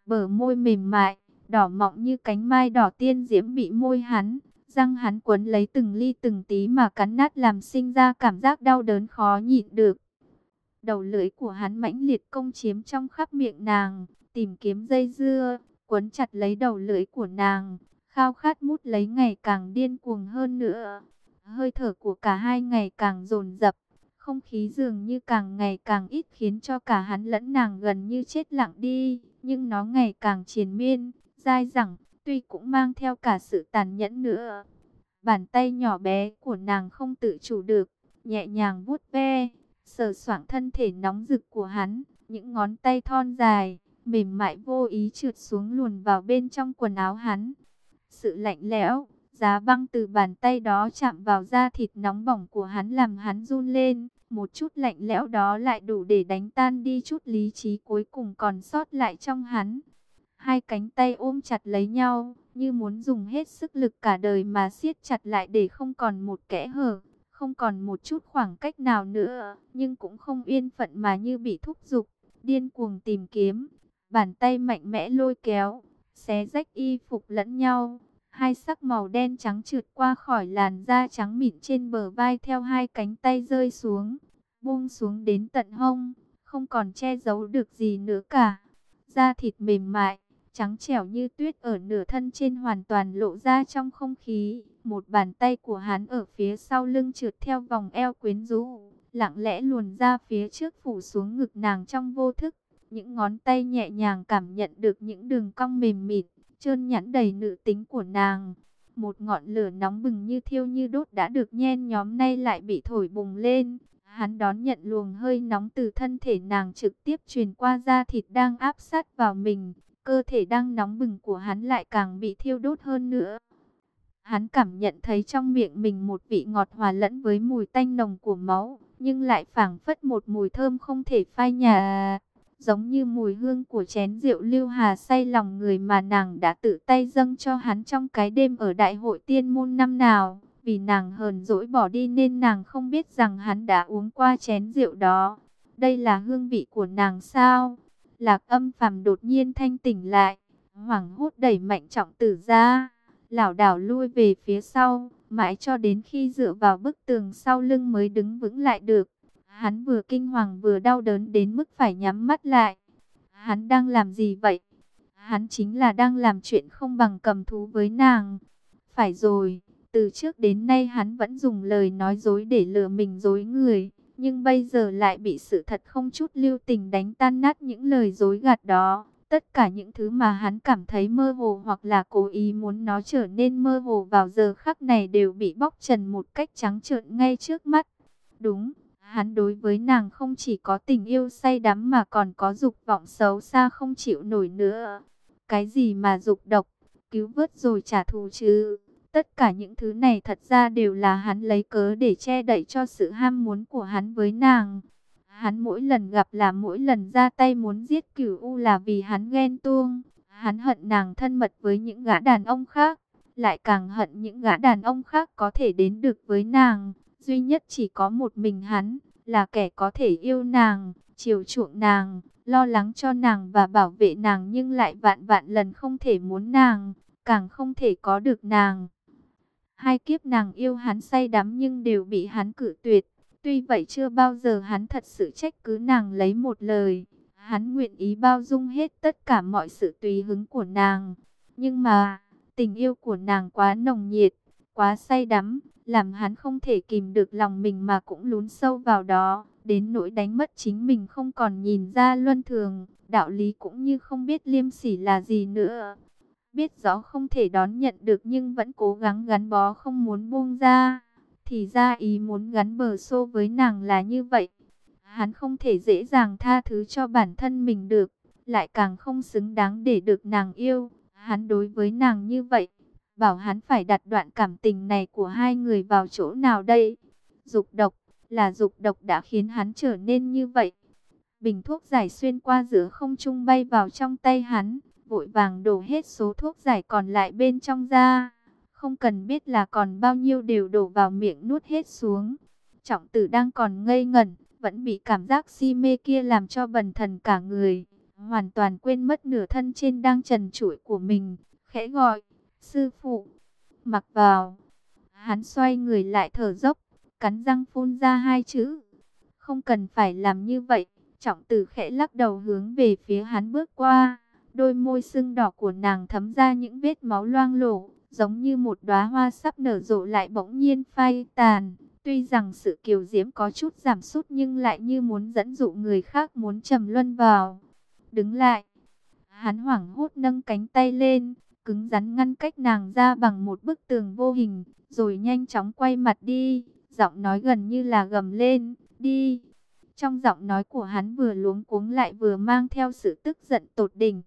Bờ môi mềm mại, đỏ mọng như cánh mai đỏ tiên diễm bị môi hắn, răng hắn quấn lấy từng ly từng tí mà cắn nát làm sinh ra cảm giác đau đớn khó nhịn được. Đầu lưỡi của hắn mãnh liệt công chiếm trong khắp miệng nàng, tìm kiếm dây dưa, quấn chặt lấy đầu lưỡi của nàng, khao khát mút lấy ngày càng điên cuồng hơn nữa. Hơi thở của cả hai ngày càng dồn dập, không khí dường như càng ngày càng ít khiến cho cả hắn lẫn nàng gần như chết lặng đi, nhưng nó ngày càng triền miên, dai dẳng, tuy cũng mang theo cả sự tàn nhẫn nữa. Bàn tay nhỏ bé của nàng không tự chủ được, nhẹ nhàng vuốt ve, sờ soạng thân thể nóng rực của hắn, những ngón tay thon dài, mềm mại vô ý trượt xuống luồn vào bên trong quần áo hắn. Sự lạnh lẽo, giá băng từ bàn tay đó chạm vào da thịt nóng bỏng của hắn làm hắn run lên. Một chút lạnh lẽo đó lại đủ để đánh tan đi chút lý trí cuối cùng còn sót lại trong hắn. Hai cánh tay ôm chặt lấy nhau, như muốn dùng hết sức lực cả đời mà siết chặt lại để không còn một kẽ hở, không còn một chút khoảng cách nào nữa, nhưng cũng không yên phận mà như bị thúc giục, điên cuồng tìm kiếm. Bàn tay mạnh mẽ lôi kéo, xé rách y phục lẫn nhau. Hai sắc màu đen trắng trượt qua khỏi làn da trắng mịn trên bờ vai theo hai cánh tay rơi xuống, buông xuống đến tận hông, không còn che giấu được gì nữa cả. Da thịt mềm mại, trắng trẻo như tuyết ở nửa thân trên hoàn toàn lộ ra trong không khí. Một bàn tay của hắn ở phía sau lưng trượt theo vòng eo quyến rũ, lặng lẽ luồn ra phía trước phủ xuống ngực nàng trong vô thức. Những ngón tay nhẹ nhàng cảm nhận được những đường cong mềm mịn, trơn nhẵn đầy nữ tính của nàng. Một ngọn lửa nóng bừng như thiêu như đốt đã được nhen nhóm nay lại bị thổi bùng lên. Hắn đón nhận luồng hơi nóng từ thân thể nàng trực tiếp truyền qua da thịt đang áp sát vào mình. Cơ thể đang nóng bừng của hắn lại càng bị thiêu đốt hơn nữa. Hắn cảm nhận thấy trong miệng mình một vị ngọt hòa lẫn với mùi tanh nồng của máu, nhưng lại phảng phất một mùi thơm không thể phai nhạt, giống như mùi hương của chén rượu lưu hà say lòng người mà nàng đã tự tay dâng cho hắn trong cái đêm ở đại hội tiên môn năm nào. Vì nàng hờn dỗi bỏ đi nên nàng không biết rằng hắn đã uống qua chén rượu đó. Đây là hương vị của nàng sao? Lạc Âm Phàm đột nhiên thanh tỉnh lại, hoảng hốt đẩy Mạnh Trọng Tử ra, lảo đảo lui về phía sau, mãi cho đến khi dựa vào bức tường sau lưng mới đứng vững lại được. Hắn vừa kinh hoàng vừa đau đớn đến mức phải nhắm mắt lại. Hắn đang làm gì vậy? Hắn chính là đang làm chuyện không bằng cầm thú với nàng. Phải rồi, từ trước đến nay hắn vẫn dùng lời nói dối để lừa mình dối người. Nhưng bây giờ lại bị sự thật không chút lưu tình đánh tan nát những lời dối gạt đó. Tất cả những thứ mà hắn cảm thấy mơ hồ hoặc là cố ý muốn nó trở nên mơ hồ vào giờ khắc này đều bị bóc trần một cách trắng trợn ngay trước mắt. Đúng, hắn đối với nàng không chỉ có tình yêu say đắm mà còn có dục vọng xấu xa không chịu nổi nữa. Cái gì mà dục độc, cứu vớt rồi trả thù chứ? Tất cả những thứ này thật ra đều là hắn lấy cớ để che đậy cho sự ham muốn của hắn với nàng. Hắn mỗi lần gặp là mỗi lần ra tay muốn giết Cửu U là vì hắn ghen tuông. Hắn hận nàng thân mật với những gã đàn ông khác, lại càng hận những gã đàn ông khác có thể đến được với nàng. Duy nhất chỉ có một mình hắn, là kẻ có thể yêu nàng, chiều chuộng nàng, lo lắng cho nàng và bảo vệ nàng nhưng lại vạn vạn lần không thể muốn nàng, càng không thể có được nàng. Hai kiếp nàng yêu hắn say đắm nhưng đều bị hắn cự tuyệt. Tuy vậy chưa bao giờ hắn thật sự trách cứ nàng lấy một lời. Hắn nguyện ý bao dung hết tất cả mọi sự tùy hứng của nàng. Nhưng mà, tình yêu của nàng quá nồng nhiệt, quá say đắm, làm hắn không thể kìm được lòng mình mà cũng lún sâu vào đó. Đến nỗi đánh mất chính mình không còn nhìn ra luân thường, đạo lý cũng như không biết liêm sỉ là gì nữa. Biết rõ không thể đón nhận được nhưng vẫn cố gắng gắn bó không muốn buông ra. Thì ra ý muốn gắn bờ xô với nàng là như vậy. Hắn không thể dễ dàng tha thứ cho bản thân mình được, lại càng không xứng đáng để được nàng yêu. Hắn đối với nàng như vậy, bảo hắn phải đặt đoạn cảm tình này của hai người vào chỗ nào đây? Dục độc, là dục độc đã khiến hắn trở nên như vậy. Bình thuốc giải xuyên qua giữa không trung bay vào trong tay hắn, vội vàng đổ hết số thuốc giải còn lại bên trong ra. Không cần biết là còn bao nhiêu đều đổ vào miệng nuốt hết xuống. Trọng Tử đang còn ngây ngẩn, vẫn bị cảm giác si mê kia làm cho bần thần cả người. hoàn toàn quên mất nửa thân trên đang trần trụi của mình, khẽ gọi, sư phụ, mặc vào. Hắn xoay người lại thở dốc, cắn răng phun ra hai chữ, không cần phải làm như vậy. Trọng Tử khẽ lắc đầu hướng về phía hắn bước qua, đôi môi sưng đỏ của nàng thấm ra những vết máu loang lổ, giống như một đóa hoa sắp nở rộ lại bỗng nhiên phai tàn. Tuy rằng sự kiều diễm có chút giảm sút nhưng lại như muốn dẫn dụ người khác muốn trầm luân vào. Đứng lại, hắn hoảng hốt nâng cánh tay lên, cứng rắn ngăn cách nàng ra bằng một bức tường vô hình, rồi nhanh chóng quay mặt đi, giọng nói gần như là gầm lên, đi. Trong giọng nói của hắn vừa luống cuống lại vừa mang theo sự tức giận tột đỉnh.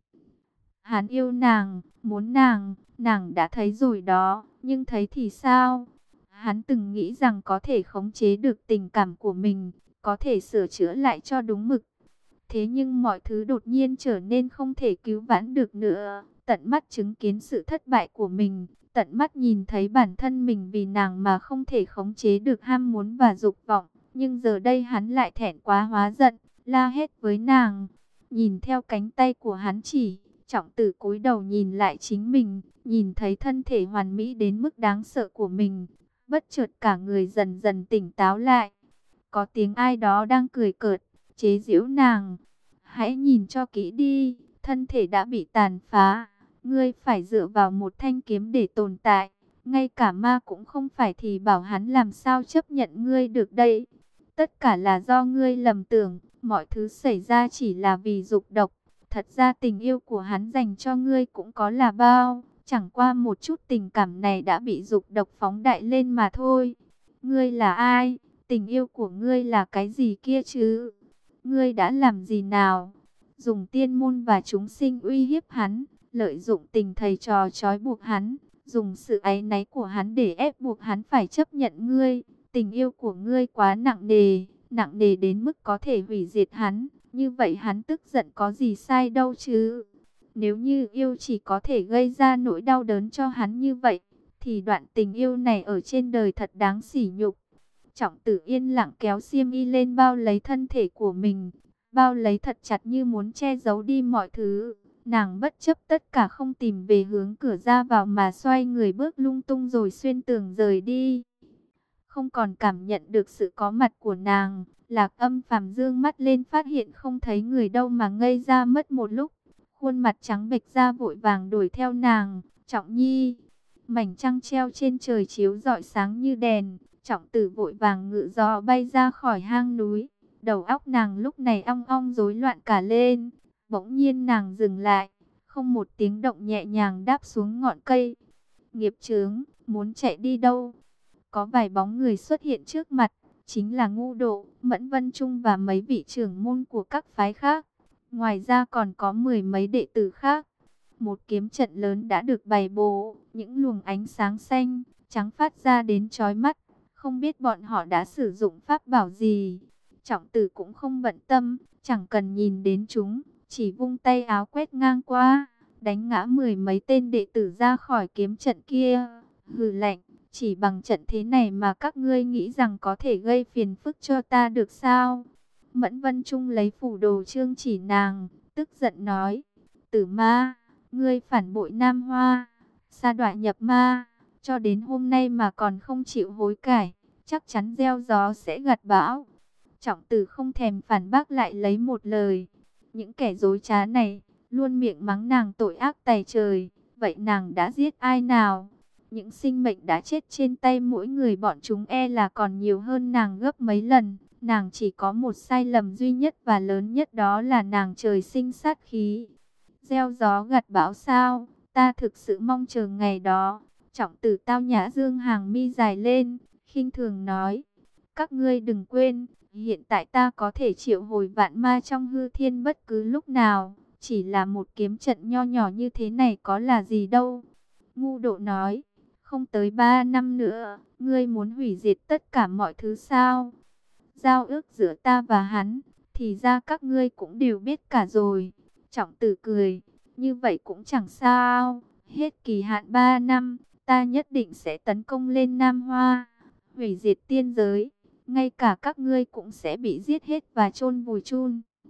Hắn yêu nàng, muốn nàng, nàng đã thấy rồi đó, nhưng thấy thì sao? Hắn từng nghĩ rằng có thể khống chế được tình cảm của mình, có thể sửa chữa lại cho đúng mực. Thế nhưng mọi thứ đột nhiên trở nên không thể cứu vãn được nữa. Tận mắt chứng kiến sự thất bại của mình, tận mắt nhìn thấy bản thân mình vì nàng mà không thể khống chế được ham muốn và dục vọng. Nhưng giờ đây hắn lại thẹn quá hóa giận, la hét với nàng. Nhìn theo cánh tay của hắn chỉ, Trọng Tử cúi đầu nhìn lại chính mình, nhìn thấy thân thể hoàn mỹ đến mức đáng sợ của mình. Bất chợt cả người dần dần tỉnh táo lại. Có tiếng ai đó đang cười cợt, chế giễu nàng. Hãy nhìn cho kỹ đi, thân thể đã bị tàn phá. Ngươi phải dựa vào một thanh kiếm để tồn tại. Ngay cả ma cũng không phải thì bảo hắn làm sao chấp nhận ngươi được đây. Tất cả là do ngươi lầm tưởng, mọi thứ xảy ra chỉ là vì dục độc. Thật ra tình yêu của hắn dành cho ngươi cũng có là bao. Chẳng qua một chút tình cảm này đã bị dục độc phóng đại lên mà thôi. Ngươi là ai? Tình yêu của ngươi là cái gì kia chứ? Ngươi đã làm gì nào? Dùng tiên môn và chúng sinh uy hiếp hắn, lợi dụng tình thầy trò trói buộc hắn, dùng sự áy náy của hắn để ép buộc hắn phải chấp nhận ngươi. Tình yêu của ngươi quá nặng nề, nặng nề đến mức có thể hủy diệt hắn. Như vậy hắn tức giận có gì sai đâu chứ? Nếu như yêu chỉ có thể gây ra nỗi đau đớn cho hắn như vậy, thì đoạn tình yêu này ở trên đời thật đáng sỉ nhục. Trọng Tử yên lặng kéo xiêm y lên bao lấy thân thể của mình, bao lấy thật chặt như muốn che giấu đi mọi thứ. Nàng bất chấp tất cả không tìm về hướng cửa ra vào mà xoay người bước lung tung rồi xuyên tường rời đi. Không còn cảm nhận được sự có mặt của nàng, Lạc Âm Phàm dương mắt lên phát hiện không thấy người đâu mà ngây ra mất một lúc. Khuôn mặt trắng bệch ra vội vàng đuổi theo nàng. Trọng Nhi, mảnh trăng treo trên trời chiếu rọi sáng như đèn. Trọng Tử vội vàng ngự gió bay ra khỏi hang núi. Đầu óc nàng lúc này ong ong rối loạn cả lên. Bỗng nhiên nàng dừng lại, không một tiếng động nhẹ nhàng đáp xuống ngọn cây. Nghiệp chướng, muốn chạy đi đâu? Có vài bóng người xuất hiện trước mặt, chính là Ngũ Độ, Mẫn Vân Trung và mấy vị trưởng môn của các phái khác. Ngoài ra còn có mười mấy đệ tử khác. Một kiếm trận lớn đã được bày bố, những luồng ánh sáng xanh, trắng phát ra đến chói mắt. Không biết bọn họ đã sử dụng pháp bảo gì. Trọng Tử cũng không bận tâm, chẳng cần nhìn đến chúng, chỉ vung tay áo quét ngang qua, đánh ngã mười mấy tên đệ tử ra khỏi kiếm trận kia. Hừ lạnh, chỉ bằng trận thế này mà các ngươi nghĩ rằng có thể gây phiền phức cho ta được sao? Mẫn Vân Trung lấy phủ đồ chương chỉ nàng, tức giận nói, Tử Ma, ngươi phản bội Nam Hoa, sa đọa nhập ma, cho đến hôm nay mà còn không chịu hối cải, chắc chắn gieo gió sẽ gặt bão. Trọng Tử không thèm phản bác lại lấy một lời. Những kẻ dối trá này luôn miệng mắng nàng tội ác tày trời. Vậy nàng đã giết ai nào? Những sinh mệnh đã chết trên tay mỗi người bọn chúng e là còn nhiều hơn nàng gấp mấy lần. Nàng chỉ có một sai lầm duy nhất và lớn nhất, đó là nàng trời sinh sát khí. Gieo gió gặt bão sao? Ta thực sự mong chờ ngày đó. Trọng Tử tao nhã dương hàng mi dài lên, khinh thường nói, các ngươi đừng quên, hiện tại ta có thể triệu hồi vạn ma trong hư thiên bất cứ lúc nào. Chỉ là một kiếm trận nho nhỏ như thế này có là gì đâu. Ngu Độ nói, không tới ba năm nữa, ngươi muốn hủy diệt tất cả mọi thứ sao? Giao ước giữa ta và hắn, thì ra các ngươi cũng đều biết cả rồi. Trọng Tử cười, như vậy cũng chẳng sao. Hết kỳ hạn ba năm, ta nhất định sẽ tấn công lên Nam Hoa, hủy diệt tiên giới. Ngay cả các ngươi cũng sẽ bị giết hết và chôn vùi chun.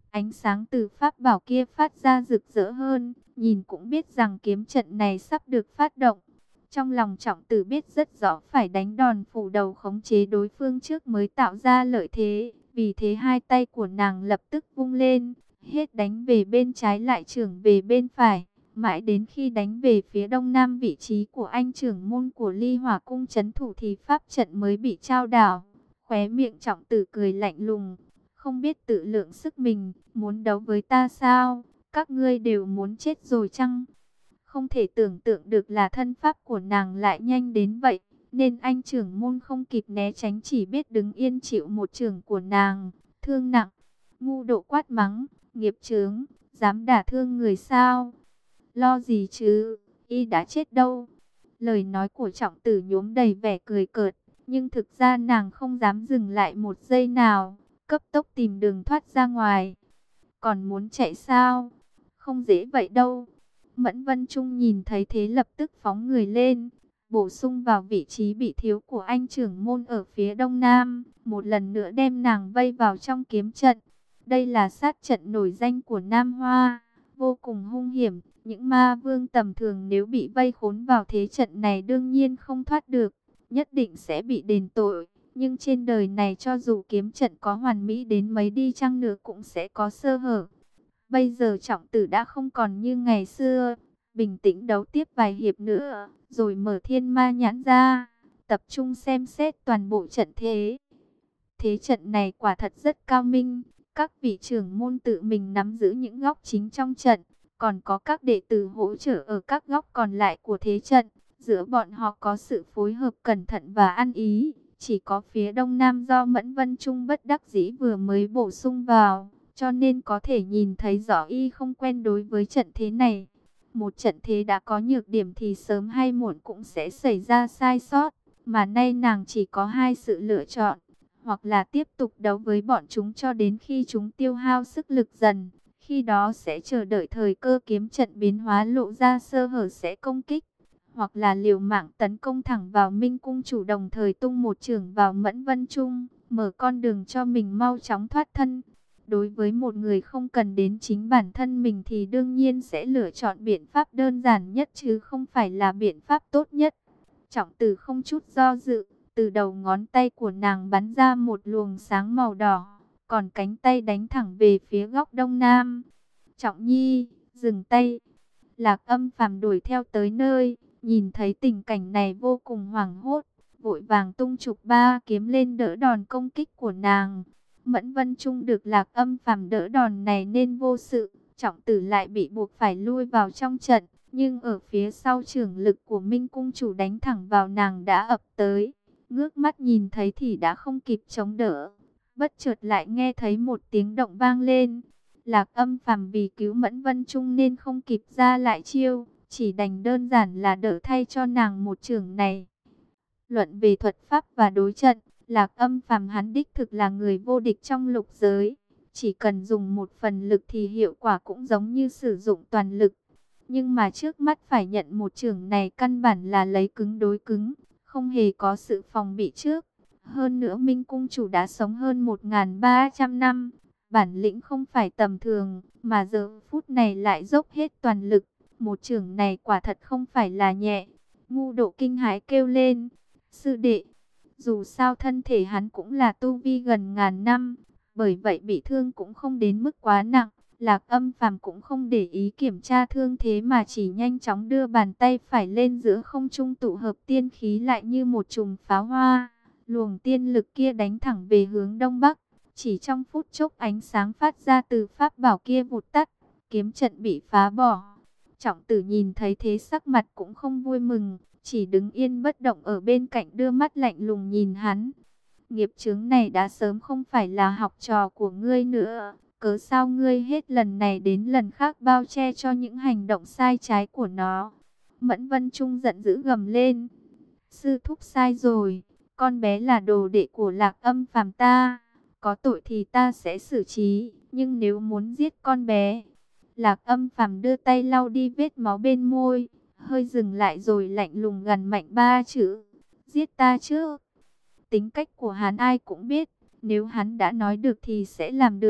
Ánh sáng từ pháp bảo kia phát ra rực rỡ hơn, nhìn cũng biết rằng kiếm trận này sắp được phát động. Trong lòng Trọng Tử biết rất rõ phải đánh đòn phủ đầu khống chế đối phương trước mới tạo ra lợi thế. Vì thế hai tay của nàng lập tức vung lên, hết đánh về bên trái lại chưởng về bên phải. Mãi đến khi đánh về phía đông nam vị trí của anh trưởng môn của Ly Hỏa Cung trấn thủ thì pháp trận mới bị trao đảo. Khóe miệng Trọng Tử cười lạnh lùng, không biết tự lượng sức mình, muốn đấu với ta sao? Các ngươi đều muốn chết rồi chăng? Không thể tưởng tượng được là thân pháp của nàng lại nhanh đến vậy, nên anh trưởng môn không kịp né tránh, chỉ biết đứng yên chịu một chưởng của nàng. Thương nặng, ngu độ quát mắng, nghiệp chướng, dám đả thương người sao? Lo gì chứ, y đã chết đâu. Lời nói của Trọng Tử nhuốm đầy vẻ cười cợt, nhưng thực ra nàng không dám dừng lại một giây nào, cấp tốc tìm đường thoát ra ngoài. Còn muốn chạy sao? Không dễ vậy đâu. Mẫn Vân Trung nhìn thấy thế lập tức phóng người lên, bổ sung vào vị trí bị thiếu của anh trưởng môn ở phía đông nam, một lần nữa đem nàng vây vào trong kiếm trận. Đây là sát trận nổi danh của Nam Hoa, vô cùng hung hiểm. Những ma vương tầm thường nếu bị vây khốn vào thế trận này đương nhiên không thoát được, nhất định sẽ bị đền tội. Nhưng trên đời này cho dù kiếm trận có hoàn mỹ đến mấy đi chăng nữa cũng sẽ có sơ hở. Bây giờ Trọng Tử đã không còn như ngày xưa, bình tĩnh đấu tiếp vài hiệp nữa, rồi mở thiên ma nhãn ra, tập trung xem xét toàn bộ trận thế. Thế trận này quả thật rất cao minh, các vị trưởng môn tự mình nắm giữ những góc chính trong trận, còn có các đệ tử hỗ trợ ở các góc còn lại của thế trận. Giữa bọn họ có sự phối hợp cẩn thận và ăn ý. Chỉ có phía đông nam do Mẫn Vân Trung bất đắc dĩ vừa mới bổ sung vào, cho nên có thể nhìn thấy rõ y không quen đối với trận thế này. Một trận thế đã có nhược điểm thì sớm hay muộn cũng sẽ xảy ra sai sót, mà nay nàng chỉ có hai sự lựa chọn, hoặc là tiếp tục đấu với bọn chúng cho đến khi chúng tiêu hao sức lực dần, khi đó sẽ chờ đợi thời cơ kiếm trận biến hóa lộ ra sơ hở sẽ công kích, hoặc là liều mạng tấn công thẳng vào Minh Cung chủ, đồng thời tung một chưởng vào Mẫn Vân Trung, mở con đường cho mình mau chóng thoát thân. Đối với một người không cần đến chính bản thân mình thì đương nhiên sẽ lựa chọn biện pháp đơn giản nhất chứ không phải là biện pháp tốt nhất. Trọng Tử không chút do dự, từ đầu ngón tay của nàng bắn ra một luồng sáng màu đỏ, còn cánh tay đánh thẳng về phía góc đông nam. Trọng Nhi, dừng tay. Lạc Âm Phàm đuổi theo tới nơi, nhìn thấy tình cảnh này vô cùng hoảng hốt, vội vàng tung chụp ba kiếm lên đỡ đòn công kích của nàng. Mẫn Vân Trung được Lạc Âm Phàm đỡ đòn này nên vô sự, Trọng Tử lại bị buộc phải lui vào trong trận, nhưng ở phía sau chưởng lực của Minh Cung chủ đánh thẳng vào nàng đã ập tới, ngước mắt nhìn thấy thì đã không kịp chống đỡ, bất chợt lại nghe thấy một tiếng động vang lên. Lạc Âm Phàm vì cứu Mẫn Vân Trung nên không kịp ra lại chiêu, chỉ đành đơn giản là đỡ thay cho nàng một chưởng này. Luận về thuật pháp và đối trận, Lạc Âm Phàm hắn đích thực là người vô địch trong lục giới. Chỉ cần dùng một phần lực thì hiệu quả cũng giống như sử dụng toàn lực. Nhưng mà trước mắt phải nhận một chưởng này căn bản là lấy cứng đối cứng, không hề có sự phòng bị trước. Hơn nữa Minh Cung chủ đã sống hơn một nghìn ba trăm năm, bản lĩnh không phải tầm thường, mà giờ phút này lại dốc hết toàn lực. Một chưởng này quả thật không phải là nhẹ. Ngu Độ kinh hãi kêu lên, sư đệ. Dù sao thân thể hắn cũng là tu vi gần ngàn năm, bởi vậy bị thương cũng không đến mức quá nặng. Lạc Âm Phàm cũng không để ý kiểm tra thương thế mà chỉ nhanh chóng đưa bàn tay phải lên giữa không trung, tụ hợp tiên khí lại như một chùm pháo hoa. Luồng tiên lực kia đánh thẳng về hướng đông bắc. Chỉ trong phút chốc ánh sáng phát ra từ pháp bảo kia vụt tắt, kiếm trận bị phá bỏ. Trọng Tử nhìn thấy thế sắc mặt cũng không vui mừng, chỉ đứng yên bất động ở bên cạnh đưa mắt lạnh lùng nhìn hắn. Nghiệp chướng này đã sớm không phải là học trò của ngươi nữa, cớ sao ngươi hết lần này đến lần khác bao che cho những hành động sai trái của nó. Mẫn Vân Trung giận dữ gầm lên, sư thúc sai rồi, con bé là đồ đệ của Lạc Âm Phàm ta, có tội thì ta sẽ xử trí, nhưng nếu muốn giết con bé. Lạc Âm Phàm đưa tay lau đi vết máu bên môi, hơi dừng lại rồi lạnh lùng gằn mạnh ba chữ, giết ta chứ. Tính cách của hắn ai cũng biết, nếu hắn đã nói được thì sẽ làm được,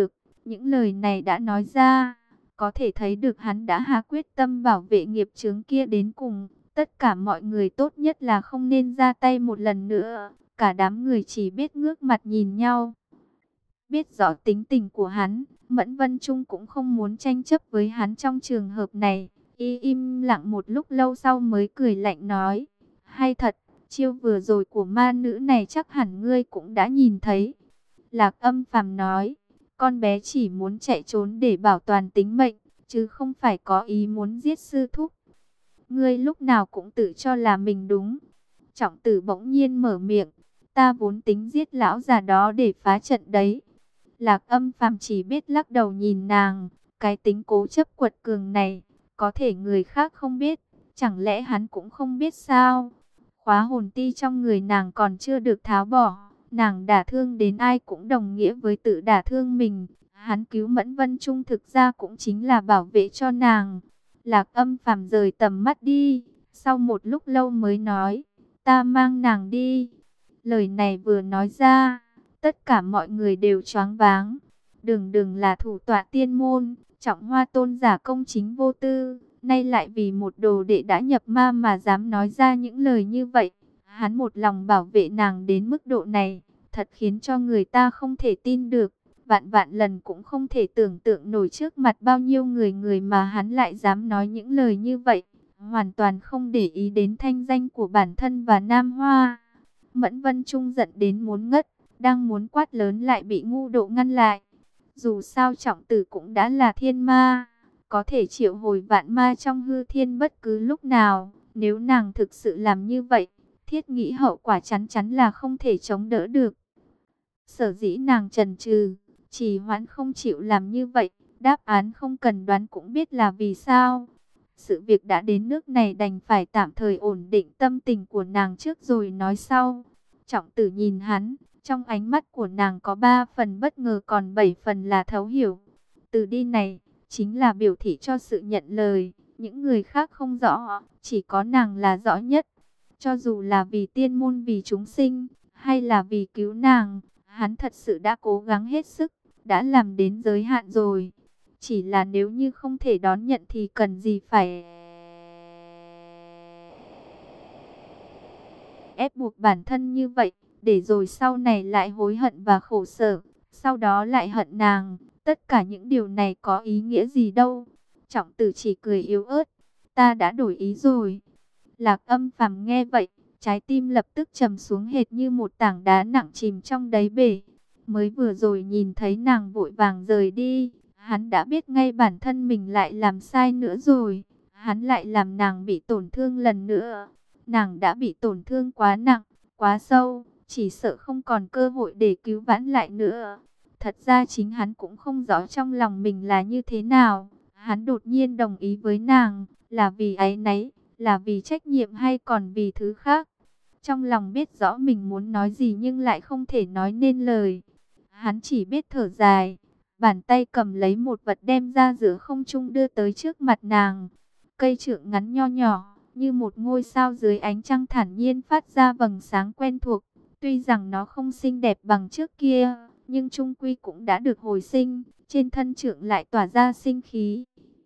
Những lời này đã nói ra, có thể thấy được hắn đã hạ quyết tâm bảo vệ nghiệp chướng kia đến cùng. Tất cả mọi người tốt nhất là không nên ra tay một lần nữa. Cả đám người chỉ biết ngước mặt nhìn nhau. Biết rõ tính tình của hắn, Mẫn Vân Trung cũng không muốn tranh chấp với hắn trong trường hợp này. Y im lặng một lúc lâu sau mới cười lạnh nói, hay thật, chiêu vừa rồi của ma nữ này chắc hẳn ngươi cũng đã nhìn thấy. Lạc Âm Phàm nói, con bé chỉ muốn chạy trốn để bảo toàn tính mệnh, chứ không phải có ý muốn giết sư thúc. Ngươi lúc nào cũng tự cho là mình đúng. Trọng Tử bỗng nhiên mở miệng, ta vốn tính giết lão già đó để phá trận đấy. Lạc Âm Phàm chỉ biết lắc đầu nhìn nàng, cái tính cố chấp quật cường này, có thể người khác không biết, chẳng lẽ hắn cũng không biết sao? Khóa hồn ti trong người nàng còn chưa được tháo bỏ, nàng đả thương đến ai cũng đồng nghĩa với tự đả thương mình. Hắn cứu Mẫn Vân Trung thực ra cũng chính là bảo vệ cho nàng. Lạc Âm Phàm rời tầm mắt đi, sau một lúc lâu mới nói, ta mang nàng đi. Lời này vừa nói ra, tất cả mọi người đều choáng váng. Đường đường là thủ tọa tiên môn, Trọng Hoa tôn giả công chính vô tư, nay lại vì một đồ đệ đã nhập ma mà dám nói ra những lời như vậy. Hắn một lòng bảo vệ nàng đến mức độ này, thật khiến cho người ta không thể tin được. Vạn vạn lần cũng không thể tưởng tượng nổi trước mặt bao nhiêu người người mà hắn lại dám nói những lời như vậy. Hoàn toàn không để ý đến thanh danh của bản thân và Nam Hoa. Mẫn Vân Trung giận đến muốn ngất, đang muốn quát lớn lại bị ngu độ ngăn lại. Dù sao Trọng Tử cũng đã là thiên ma, có thể triệu hồi vạn ma trong hư thiên bất cứ lúc nào. Nếu nàng thực sự làm như vậy, thiết nghĩ hậu quả chắn chắn là không thể chống đỡ được. Sở dĩ nàng chần chừ, trì hoãn không chịu làm như vậy, đáp án không cần đoán cũng biết là vì sao. Sự việc đã đến nước này đành phải tạm thời ổn định tâm tình của nàng trước rồi nói sau. Trọng Tử nhìn hắn, trong ánh mắt của nàng có ba phần bất ngờ còn bảy phần là thấu hiểu. Từ đi này, chính là biểu thị cho sự nhận lời, những người khác không rõ, chỉ có nàng là rõ nhất. Cho dù là vì tiên môn vì chúng sinh, hay là vì cứu nàng, hắn thật sự đã cố gắng hết sức, đã làm đến giới hạn rồi. Chỉ là nếu như không thể đón nhận thì cần gì phải ép buộc bản thân như vậy, để rồi sau này lại hối hận và khổ sở, sau đó lại hận nàng. Tất cả những điều này có ý nghĩa gì đâu. Trọng Tử chỉ cười yếu ớt, ta đã đổi ý rồi. Lạc Âm Phàm nghe vậy, trái tim lập tức trầm xuống hệt như một tảng đá nặng chìm trong đáy bể. Mới vừa rồi nhìn thấy nàng vội vàng rời đi, hắn đã biết ngay bản thân mình lại làm sai nữa rồi. Hắn lại làm nàng bị tổn thương lần nữa. Nàng đã bị tổn thương quá nặng, quá sâu, chỉ sợ không còn cơ hội để cứu vãn lại nữa. Thật ra chính hắn cũng không rõ trong lòng mình là như thế nào. Hắn đột nhiên đồng ý với nàng, là vì áy náy, là vì trách nhiệm hay còn vì thứ khác. Trong lòng biết rõ mình muốn nói gì nhưng lại không thể nói nên lời. Hắn chỉ biết thở dài, bàn tay cầm lấy một vật đem ra giữa không trung đưa tới trước mặt nàng. Cây trượng ngắn nho nhỏ, như một ngôi sao dưới ánh trăng thản nhiên phát ra vầng sáng quen thuộc. Tuy rằng nó không xinh đẹp bằng trước kia, nhưng chung quy cũng đã được hồi sinh, trên thân trượng lại tỏa ra sinh khí.